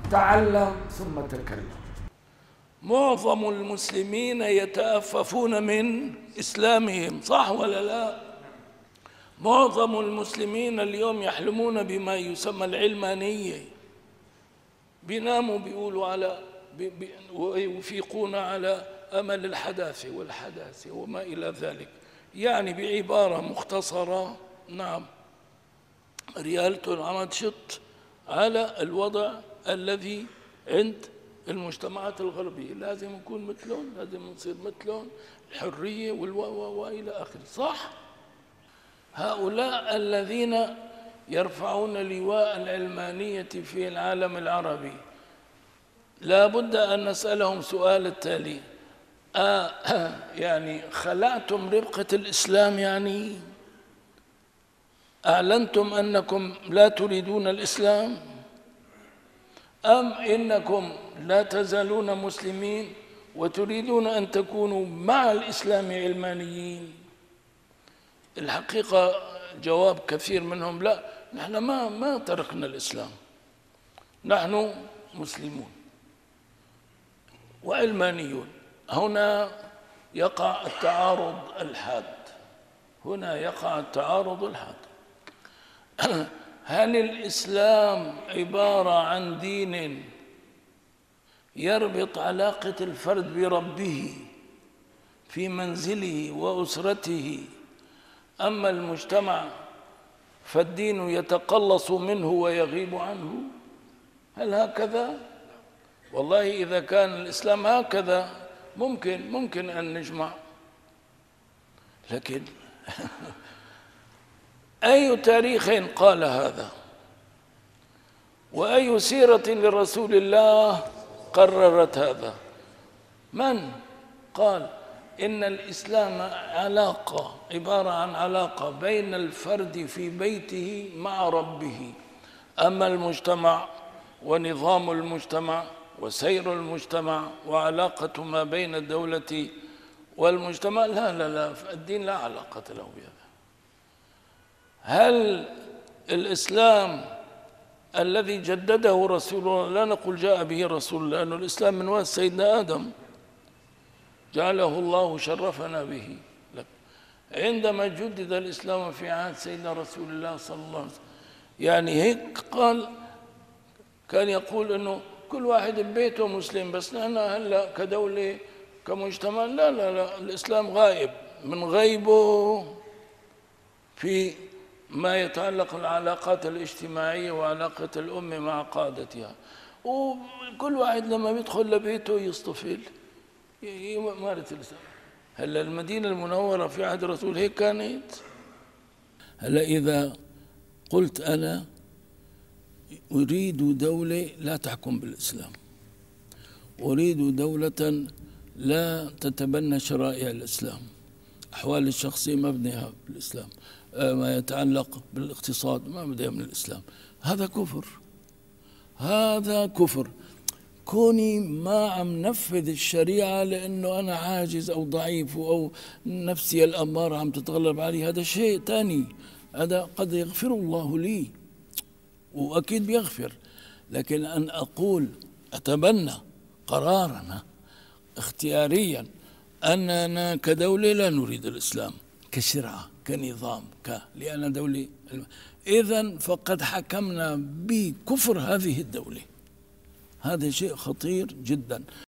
تعلم ثم تكلم. معظم المسلمين يتأففون من إسلامهم، صح ولا لا؟ معظم المسلمين اليوم يحلمون بما يسمى العلمانية، بيناموا بيقولوا على ويفيقون على أمل الحداثة والحداثة وما إلى ذلك. يعني بعبارة مختصرة، نعم، ريالتهم عم تشط على الوضع الذي عند المجتمعات الغربية، لازم نكون مثلهم، لازم نصير مثلهم، الحرية وإلى آخره، صح؟ هؤلاء الذين يرفعون لواء العلمانية في العالم العربي لا بد أن نسألهم سؤال التالي: يعني خلعتم ربقة الإسلام؟ يعني أعلنتم أنكم لا تريدون الإسلام؟ أم إنكم لا تزالون مسلمين وتريدون أن تكونوا مع الإسلام علمانيين؟ الحقيقة جواب كثير منهم: لا، نحن ما تركنا الإسلام، نحن مسلمون وعلمانيون. هنا يقع التعارض الحاد، هنا يقع التعارض الحاد. هل الإسلام عبارة عن دين يربط علاقة الفرد بربه في منزله وأسرته، أما المجتمع فالدين يتقلص منه ويغيب عنه؟ هل هكذا؟ والله إذا كان الإسلام هكذا ممكن أن نجمع، لكن أي تاريخ قال هذا؟ وأي سيرة لرسول الله قررت هذا؟ من قال إن الإسلام علاقة، عبارة عن علاقة بين الفرد في بيته مع ربه، أما المجتمع ونظام المجتمع وسير المجتمع وعلاقة ما بين الدولة والمجتمع، لا، الدين لا علاقة له بهذا. هل الإسلام الذي جدده رسول الله، لا نقول جاء به رسول الله، لأن الإسلام من وراء سيدنا آدم جعله الله شرفنا به، عندما جدد الإسلام في عهد سيدنا رسول الله صلى الله عليه وسلم، يعني هيك قال، كان يقول أنه كل واحد ببيته مسلم، بس نحن هلا كدولة كمجتمع لا، الإسلام غائب، من غيبه في ما يتعلق العلاقات الاجتماعية وعلاقة الأمة مع قادتها، وكل واحد لما بيدخل لبيته يصطفل يمارس الإسلام. هلا المدينة المنورة في عهد الرسول هيك كانت؟ هلا إذا قلت أنا أريد دولة لا تحكم بالإسلام، أريد دولة لا تتبنى شرائع الإسلام، أحوال الشخصية مبنية بالإسلام، ما يتعلق بالاقتصاد ما بدأ من الإسلام، هذا كفر، هذا كفر. كوني ما عم نفذ الشريعة لأنه أنا عاجز أو ضعيف أو نفسي الأمارة عم تتغلب علي، هذا شيء تاني، هذا قد يغفر الله لي وأكيد بيغفر، لكن أن أقول أتبنى قرارنا اختياريا أننا كدولة لا نريد الإسلام كشرعة كنظام لأن دولة، إذن فقد حكمنا بكفر هذه الدولة. هذا شيء خطير جدا.